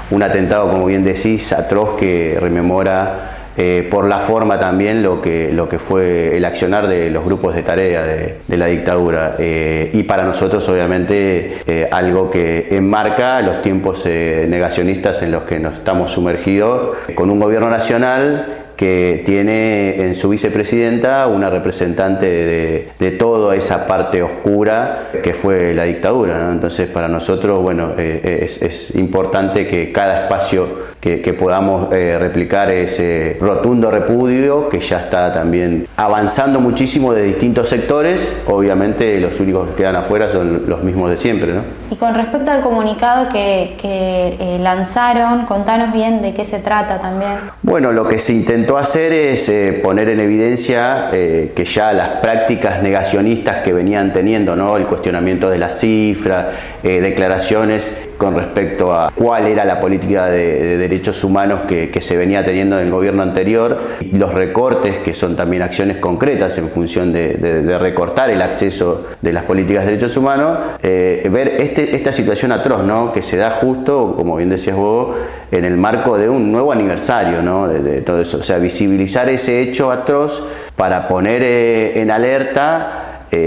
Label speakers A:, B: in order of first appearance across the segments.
A: un atentado, como bien decís, atroz, que rememora por la forma también lo que fue el accionar de los grupos de tarea de la dictadura, y para nosotros obviamente algo que enmarca los tiempos negacionistas en los que nos estamos sumergidos, con un gobierno nacional que tiene en su vicepresidenta una representante de toda esa parte oscura que fue la dictadura, ¿no? Entonces, para nosotros, bueno, es importante que cada espacio que podamos replicar ese rotundo repudio, que ya está también avanzando muchísimo de distintos sectores. Obviamente los únicos que quedan afuera son los mismos de siempre, ¿no?
B: Y con respecto al comunicado que lanzaron, contanos bien de qué se trata también.
A: Bueno, lo que se intentó hacer es poner en evidencia que ya las prácticas negacionistas que venían teniendo, ¿no? El cuestionamiento de las cifras, declaraciones con respecto a cuál era la política de derechos humanos que se venía teniendo en el gobierno anterior, los recortes, que son también acciones concretas en función de recortar el acceso de las políticas de derechos humanos, ver esta situación atroz, ¿no? Que se da justo, como bien decías vos, en el marco de un nuevo aniversario, ¿no? de todo eso, o sea, visibilizar ese hecho atroz para poner en alerta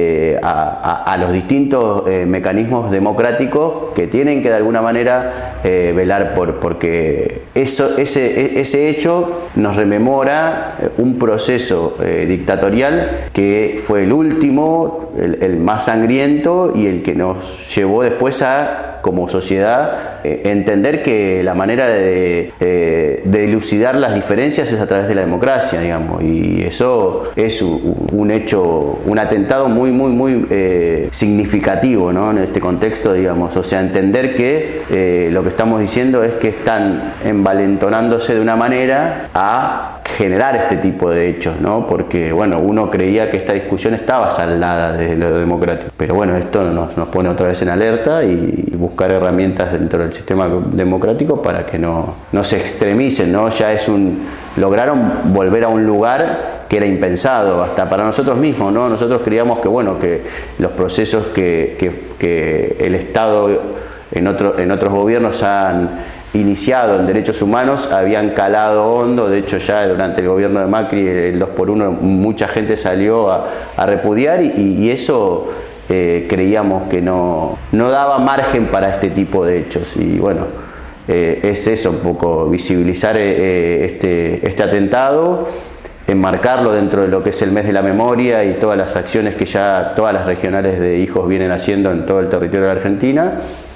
A: a los distintos mecanismos democráticos que tienen que de alguna manera velar porque ese hecho nos rememora un proceso dictatorial que fue el último, el más sangriento, y el que nos llevó después a, como sociedad, entender que la manera de dilucidar las diferencias es a través de la democracia, digamos, y eso es un hecho, un atentado muy significativo, ¿no? En este contexto, digamos, o sea, entender que lo que estamos diciendo es que están envalentonándose de una manera a generar este tipo de hechos, ¿no? Porque, bueno, uno creía que esta discusión estaba saldada desde lo democrático, pero bueno, esto nos pone otra vez en alerta y buscar herramientas dentro del sistema democrático para que no se extremicen, ¿no? Ya lograron volver a un lugar que era impensado hasta para nosotros mismos, ¿no? Nosotros creíamos que, bueno, que los procesos que el Estado en otros gobiernos han iniciado en derechos humanos habían calado hondo. De hecho, ya durante el gobierno de Macri, el 2x1, mucha gente salió a repudiar, y eso creíamos que no daba margen para este tipo de hechos. Y bueno, es eso un poco, visibilizar este atentado, enmarcarlo dentro de lo que es el mes de la memoria y todas las acciones que ya todas las regionales de hijos vienen haciendo en todo el territorio de Argentina,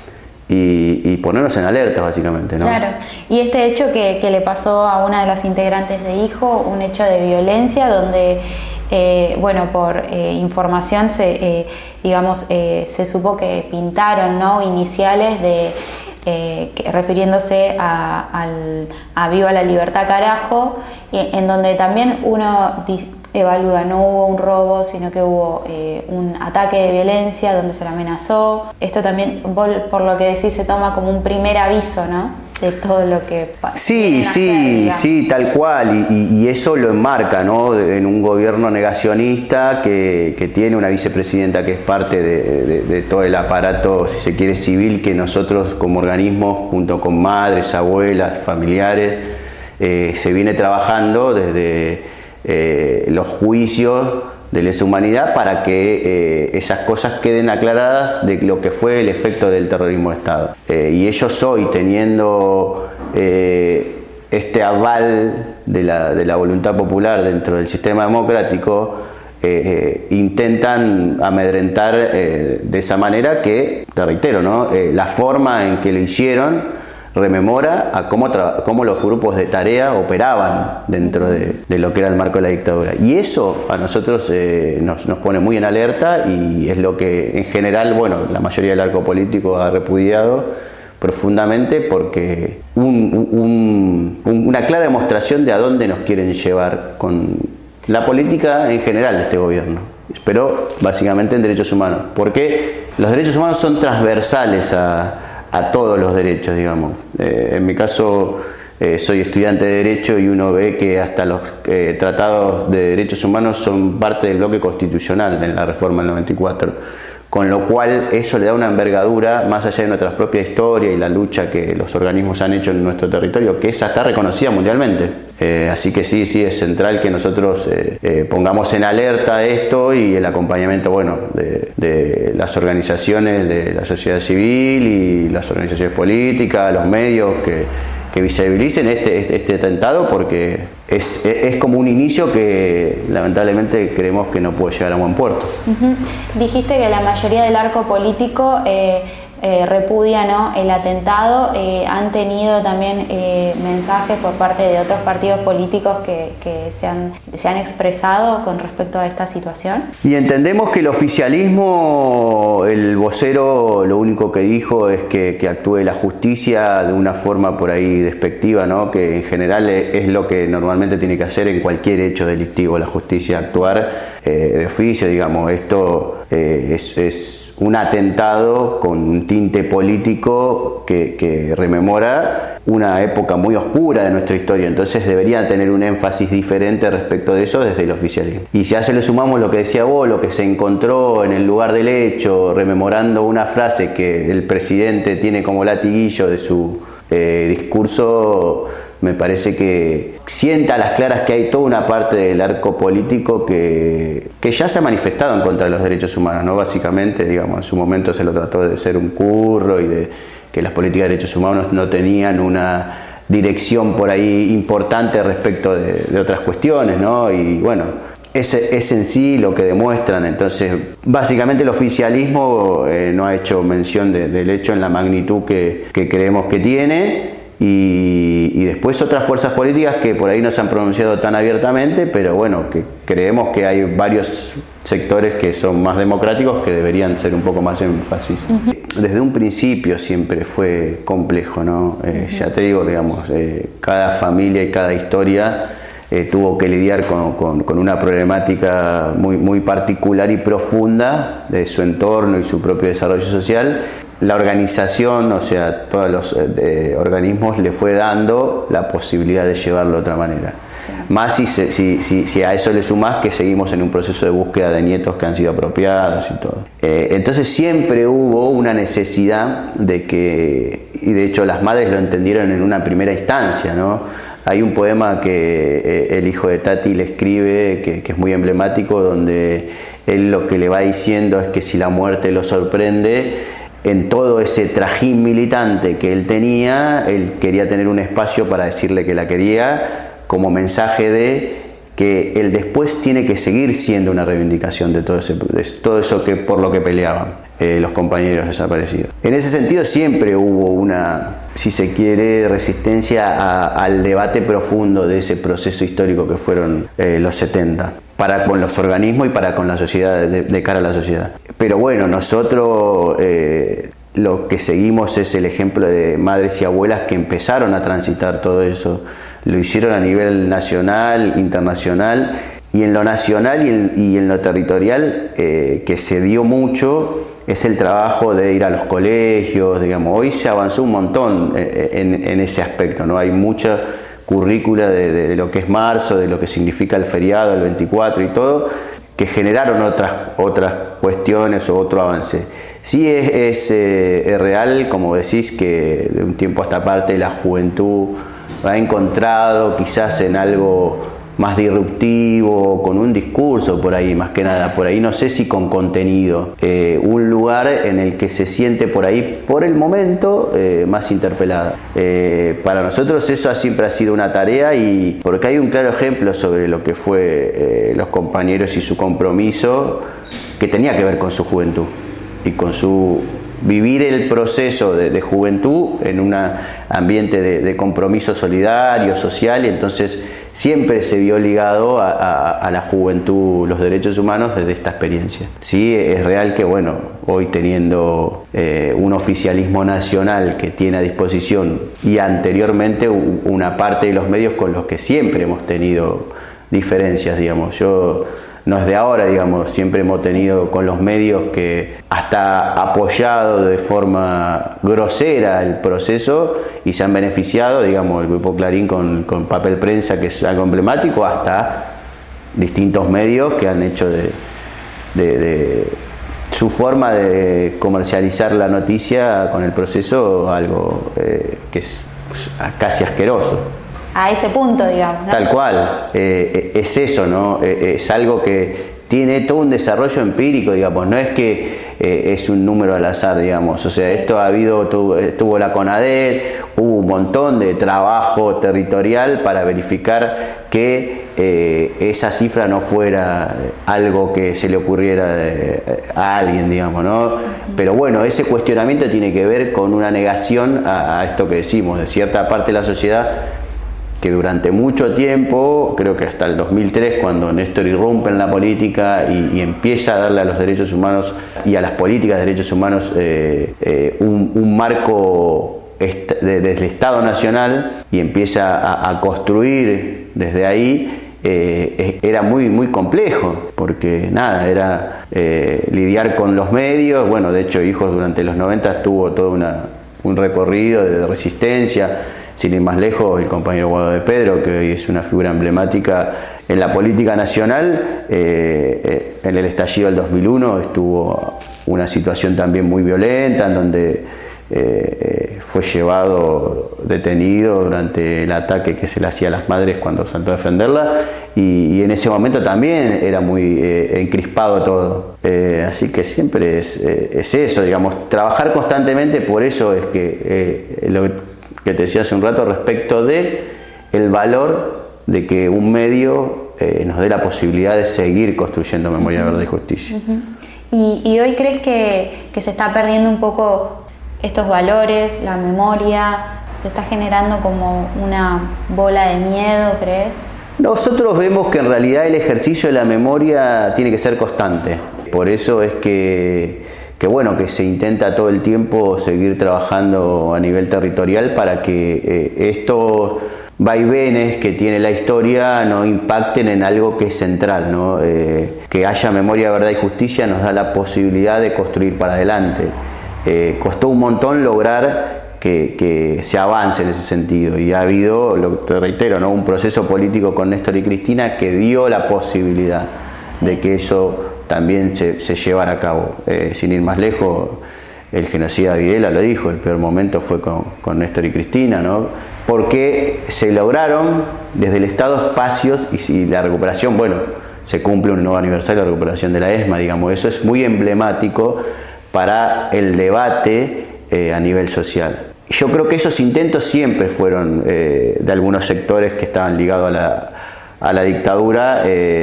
A: y ponernos en alerta, básicamente, ¿no?
B: Claro, y este hecho que le pasó a una de las integrantes de Hijo, un hecho de violencia donde, bueno, por información se supo que pintaron, ¿no?, iniciales refiriéndose a Viva la Libertad Carajo, en donde también uno evalúa, no hubo un robo, sino que hubo un ataque de violencia donde se la amenazó. Esto también, por lo que decís, se toma como un primer aviso, ¿no?, de todo lo que pasa.
A: Sí, tal cual, y eso lo enmarca, ¿no?, en un gobierno negacionista que tiene una vicepresidenta que es parte de todo el aparato, si se quiere, civil, que nosotros como organismo, junto con madres, abuelas, familiares, se viene trabajando desde los juicios de lesa humanidad para que esas cosas queden aclaradas de lo que fue el efecto del terrorismo de Estado. Y ellos hoy, teniendo este aval de la voluntad popular dentro del sistema democrático, intentan amedrentar de esa manera que, te reitero, ¿no?, la forma en que lo hicieron rememora a cómo los grupos de tarea operaban dentro de lo que era el marco de la dictadura. Y eso a nosotros nos pone muy en alerta, y es lo que en general, bueno, la mayoría del arco político ha repudiado profundamente, porque una clara demostración de a dónde nos quieren llevar con la política en general de este gobierno, pero básicamente en derechos humanos, porque los derechos humanos son transversales a todos los derechos, digamos. En mi caso, soy estudiante de Derecho, y uno ve que hasta los tratados de derechos humanos son parte del bloque constitucional en la reforma del 94, con lo cual eso le da una envergadura más allá de nuestra propia historia y la lucha que los organismos han hecho en nuestro territorio, que esa está reconocida mundialmente. Así que sí, es central que nosotros pongamos en alerta esto y el acompañamiento, bueno, de las organizaciones de la sociedad civil y las organizaciones políticas, los medios que visibilicen este atentado, porque es como un inicio que lamentablemente creemos que no puede llegar a buen puerto.
B: Dijiste que la mayoría del arco político repudia, ¿no?, el atentado. Han tenido también mensajes por parte de otros partidos políticos que se han expresado con respecto a esta situación.
A: Y entendemos que el oficialismo, el vocero, lo único que dijo es que actúe la justicia de una forma por ahí despectiva, ¿no?, que en general es lo que normalmente tiene que hacer en cualquier hecho delictivo, la justicia, actuar de oficio, digamos. Esto es un atentado con un tinte político que rememora una época muy oscura de nuestra historia, entonces debería tener un énfasis diferente respecto de eso desde el oficialismo. Y si a eso le sumamos lo que decía vos, lo que se encontró en el lugar del hecho, rememorando una frase que el presidente tiene como latiguillo de su discurso, me parece que sienta a las claras que hay toda una parte del arco político que ya se ha manifestado en contra de los derechos humanos, ¿no? Básicamente, digamos, en su momento se lo trató de ser un curro y de que las políticas de derechos humanos no tenían una dirección por ahí importante respecto de otras cuestiones, ¿no? Y bueno, es en sí lo que demuestran. Entonces, básicamente el oficialismo no ha hecho mención del hecho en la magnitud que creemos que tiene. Y después otras fuerzas políticas que por ahí no se han pronunciado tan abiertamente, pero bueno, que creemos que hay varios sectores que son más democráticos que deberían ser un poco más énfasis. Desde un principio siempre fue complejo, ¿no? Ya te digo, digamos, cada familia y cada historia tuvo que lidiar con una problemática muy particular y profunda de su entorno y su propio desarrollo social. La organización, o sea, todos los organismos le fue dando la posibilidad de llevarlo de otra manera. Sí. Más si a eso le sumás que seguimos en un proceso de búsqueda de nietos que han sido apropiados y todo. Entonces siempre hubo una necesidad de que, y de hecho las madres lo entendieron en una primera instancia, ¿no? Hay un poema que el hijo de Tati le escribe, que es muy emblemático, donde él lo que le va diciendo es que si la muerte lo sorprende, en todo ese trajín militante que él tenía, él quería tener un espacio para decirle que la quería, como mensaje de que el después tiene que seguir siendo una reivindicación de todo eso que por lo que peleaban los compañeros desaparecidos. En ese sentido siempre hubo una, si se quiere, resistencia al debate profundo de ese proceso histórico que fueron los 70. Para con los organismos y para con la sociedad, de cara a la sociedad. Pero bueno, nosotros lo que seguimos es el ejemplo de madres y abuelas que empezaron a transitar todo eso. Lo hicieron a nivel nacional, internacional, y en lo nacional y en lo territorial, que se dio mucho, es el trabajo de ir a los colegios, digamos. Hoy se avanzó un montón en ese aspecto, ¿no? Hay mucha currícula de lo que es marzo, de lo que significa el feriado, el 24 y todo, que generaron otras cuestiones o otro avance. Sí es real, como decís, que de un tiempo a esta parte la juventud ha encontrado quizás en algo más disruptivo, con un discurso por ahí, más que nada, por ahí no sé si con contenido, un lugar en el que se siente por ahí, por el momento, más interpelada. Para nosotros eso siempre ha sido una tarea, y porque hay un claro ejemplo sobre lo que fue los compañeros y su compromiso, que tenía que ver con su juventud y con su vivir el proceso de juventud en un ambiente de compromiso solidario, social, y entonces siempre se vio ligado a la juventud, los derechos humanos desde esta experiencia. Sí, es real que, bueno, hoy teniendo un oficialismo nacional que tiene a disposición, y anteriormente una parte de los medios con los que siempre hemos tenido diferencias, digamos. No es de ahora, digamos, siempre hemos tenido con los medios que hasta apoyado de forma grosera el proceso y se han beneficiado, digamos, el Grupo Clarín con papel prensa, que es algo emblemático, hasta distintos medios que han hecho su forma de comercializar la noticia con el proceso, algo que es casi asqueroso.
B: A ese punto, digamos, ¿no?
A: Tal cual, es eso, ¿no? Es algo que tiene todo un desarrollo empírico, digamos, no es que es un número al azar, digamos, o sea, esto tuvo la CONADER, hubo un montón de trabajo territorial para verificar que esa cifra no fuera algo que se le ocurriera a alguien, digamos, ¿no? Pero bueno, ese cuestionamiento tiene que ver con una negación a esto que decimos, de cierta parte de la sociedad, que durante mucho tiempo, creo que hasta el 2003, cuando Néstor irrumpe en la política y empieza a darle a los derechos humanos y a las políticas de derechos humanos un marco desde el Estado Nacional y empieza a construir desde ahí, era muy complejo, porque nada, era lidiar con los medios. Bueno, de hecho, Hijos durante los 90 tuvo todo un recorrido de resistencia. Sin ir más lejos, el compañero Guado de Pedro, que hoy es una figura emblemática en la política nacional, en el estallido del 2001 estuvo una situación también muy violenta, en donde fue llevado detenido durante el ataque que se le hacía a las madres cuando saltó a defenderla, y en ese momento también era muy encrispado todo. Así que siempre es eso, digamos, trabajar constantemente. Por eso es que lo que te decía hace un rato respecto de el valor de que un medio nos dé la posibilidad de seguir construyendo memoria, verdad y justicia.
B: ¿Y hoy crees que se está perdiendo un poco estos valores, la memoria? ¿Se está generando como una bola de miedo, crees?
A: Nosotros vemos que en realidad el ejercicio de la memoria tiene que ser constante. Por eso es que bueno, que se intenta todo el tiempo seguir trabajando a nivel territorial para que estos vaivenes que tiene la historia no impacten en algo que es central, ¿no? Que haya memoria, verdad y justicia nos da la posibilidad de construir para adelante. Costó un montón lograr que se avance en ese sentido, y ha habido, te reitero, ¿no?, un proceso político con Néstor y Cristina que dio la posibilidad de que eso también se llevara a cabo. Sin ir más lejos, el genocida Videla lo dijo, el peor momento fue con Néstor y Cristina, ¿no? Porque se lograron desde el Estado espacios, y la recuperación, bueno, se cumple un nuevo aniversario de la recuperación de la ESMA, digamos, eso es muy emblemático para el debate a nivel social. Yo creo que esos intentos siempre fueron de algunos sectores que estaban ligados a la dictadura,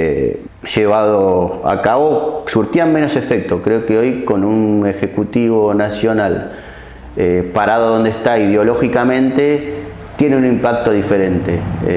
A: llevado a cabo, surtían menos efecto. Creo que hoy, con un Ejecutivo Nacional parado donde está ideológicamente, tiene un impacto diferente,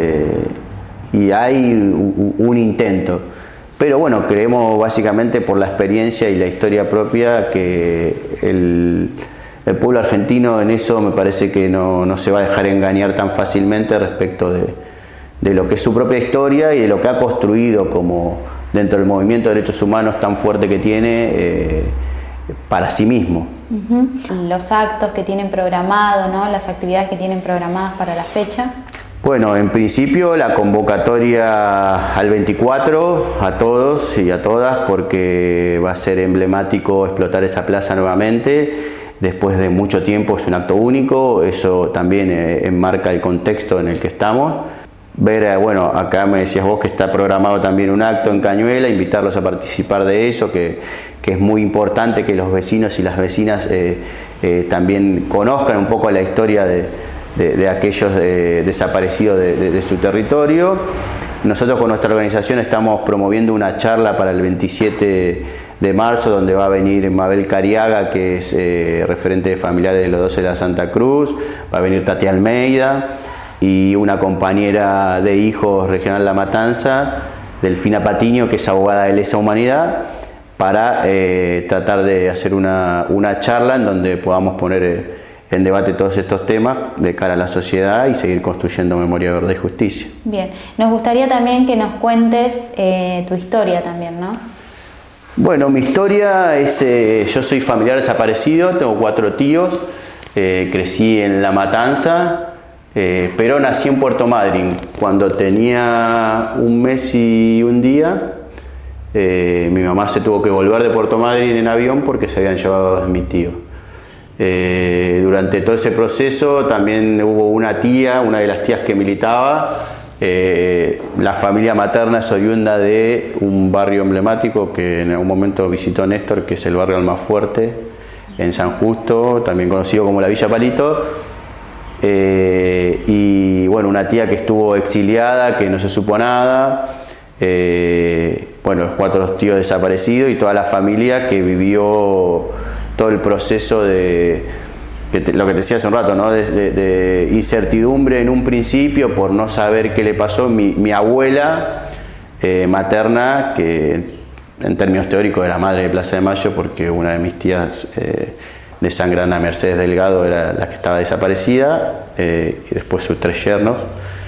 A: y hay un intento. Pero bueno, creemos básicamente por la experiencia y la historia propia que el pueblo argentino en eso me parece que no se va a dejar engañar tan fácilmente respecto de lo que es su propia historia y de lo que ha construido como dentro del movimiento de derechos humanos tan fuerte que tiene para sí mismo.
B: Los actos que tienen programados, ¿no?, las actividades que tienen programadas para la fecha.
A: Bueno, en principio la convocatoria al 24 a todos y a todas, porque va a ser emblemático explotar esa plaza nuevamente. Después de mucho tiempo es un acto único, eso también enmarca el contexto en el que estamos. Ver, bueno, acá me decías vos que está programado también un acto en Cañuela, invitarlos a participar de eso, que es muy importante que los vecinos y las vecinas también conozcan un poco la historia de aquellos desaparecidos de su territorio. Nosotros con nuestra organización estamos promoviendo una charla para el 27 de marzo, donde va a venir Mabel Cariaga, que es referente de familiares de los 12 de la Santa Cruz, va a venir Tati Almeida, y una compañera de Hijos Regional La Matanza, Delfina Patiño, que es abogada de lesa humanidad, para tratar de hacer una charla en donde podamos poner en debate todos estos temas de cara a la sociedad y seguir construyendo memoria, verdad y justicia. Bien,
B: nos gustaría también que nos cuentes tu historia también, ¿no?
A: Bueno, mi historia es, yo soy familiar desaparecido, tengo 4 tíos, crecí en La Matanza, pero nací en Puerto Madryn. Cuando tenía 1 mes y 1 día, Mi mamá se tuvo que volver de Puerto Madryn en avión porque se habían llevado a mi tío. Durante todo ese proceso también hubo una tía, una de las tías que militaba. La familia materna es oriunda de un barrio emblemático que en algún momento visitó Néstor, que es el barrio Almafuerte, en San Justo, también conocido como la Villa Palito. Y bueno, una tía que estuvo exiliada, que no se supo nada. Bueno, los 4 tíos desaparecidos y toda la familia que vivió todo el proceso de lo que te decía hace un rato, ¿no? de incertidumbre en un principio por no saber qué le pasó. Mi abuela materna, que en términos teóricos era madre de Plaza de Mayo, porque una de mis tías de sangre, Ana Mercedes Delgado, era la que estaba desaparecida, y después sus 3 yernos.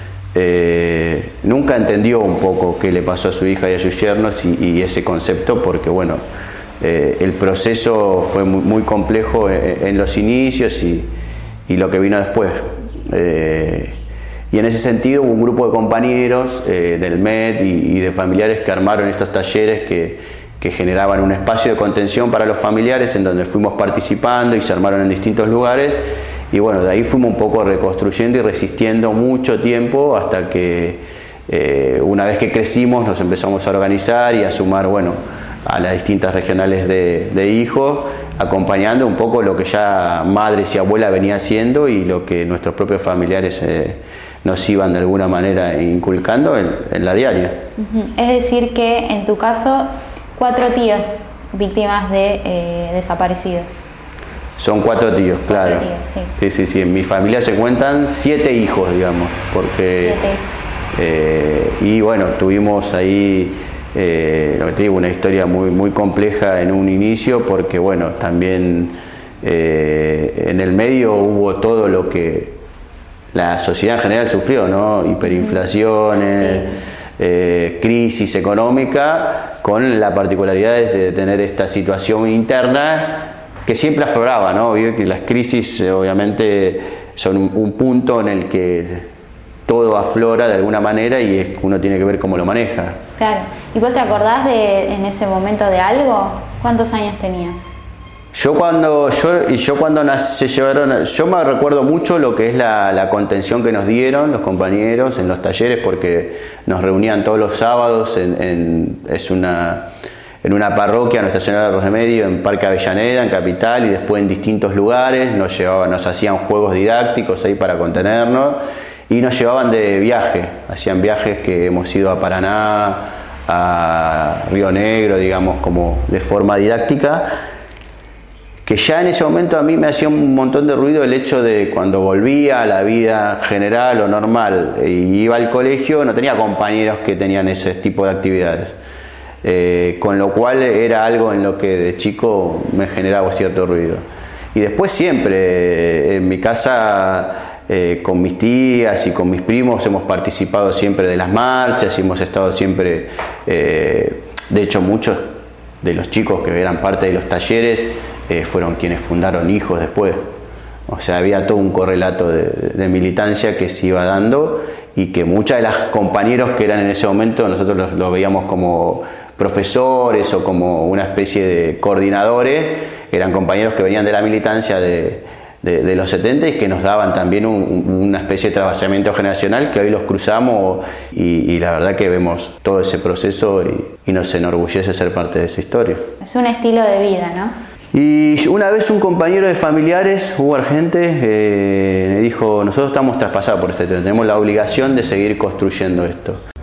A: Nunca entendió un poco qué le pasó a su hija y a sus yernos y ese concepto, porque bueno, el proceso fue muy complejo en los inicios y lo que vino después. Y en ese sentido hubo un grupo de compañeros del MED y de familiares que armaron estos talleres que generaban un espacio de contención para los familiares, en donde fuimos participando y se armaron en distintos lugares. Y bueno, de ahí fuimos un poco reconstruyendo y resistiendo mucho tiempo hasta que una vez que crecimos nos empezamos a organizar y a sumar, bueno, a las distintas regionales de hijos, acompañando un poco lo que ya madres y abuelas venía haciendo y lo que nuestros propios familiares nos iban de alguna manera inculcando en la diaria.
B: Es decir que en tu caso 4 tíos víctimas de desaparecidos.
A: Son 4 tíos, claro.
B: 4 tíos, sí.
A: Sí. En mi familia se cuentan 7 hijos, digamos, porque
B: 7.
A: Y bueno, tuvimos ahí lo que te digo, una historia muy compleja en un inicio, porque bueno, también en el medio hubo todo lo que la sociedad en general sufrió, ¿no? Hiperinflaciones, crisis económica, con la particularidad de tener esta situación interna que siempre afloraba, ¿no? Que las crisis obviamente son un punto en el que todo aflora de alguna manera y es que uno tiene que ver cómo lo maneja.
B: Claro. ¿Y vos te acordás en ese momento de algo? ¿Cuántos años tenías?
A: Yo cuando se llevaron, yo me recuerdo mucho lo que es la contención que nos dieron los compañeros en los talleres, porque nos reunían todos los sábados en una parroquia, Nuestra Señora de los Remedios, en Parque Avellaneda, en Capital, y después en distintos lugares. Nos hacían juegos didácticos ahí para contenernos y nos llevaban de viaje. Hacían viajes que hemos ido a Paraná, a Río Negro, digamos, como de forma didáctica, que ya en ese momento a mí me hacía un montón de ruido el hecho de cuando volvía a la vida general o normal y iba al colegio, no tenía compañeros que tenían ese tipo de actividades. Con lo cual era algo en lo que de chico me generaba cierto ruido. Y después siempre, en mi casa, con mis tías y con mis primos hemos participado siempre de las marchas y hemos estado siempre, de hecho muchos de los chicos que eran parte de los talleres fueron quienes fundaron Hijos después. O sea, había todo un correlato de militancia que se iba dando y que muchas de las compañeros que eran en ese momento nosotros los veíamos como profesores o como una especie de coordinadores, eran compañeros que venían de la militancia de los 70 y que nos daban también una especie de trasvasamiento generacional que hoy los cruzamos y la verdad que vemos todo ese proceso y nos enorgullece ser parte de esa historia.
B: Es un estilo de vida, ¿no?
A: Y una vez un compañero de familiares, Hugo Argente, me dijo: nosotros estamos traspasados por este tema, tenemos la obligación de seguir construyendo esto.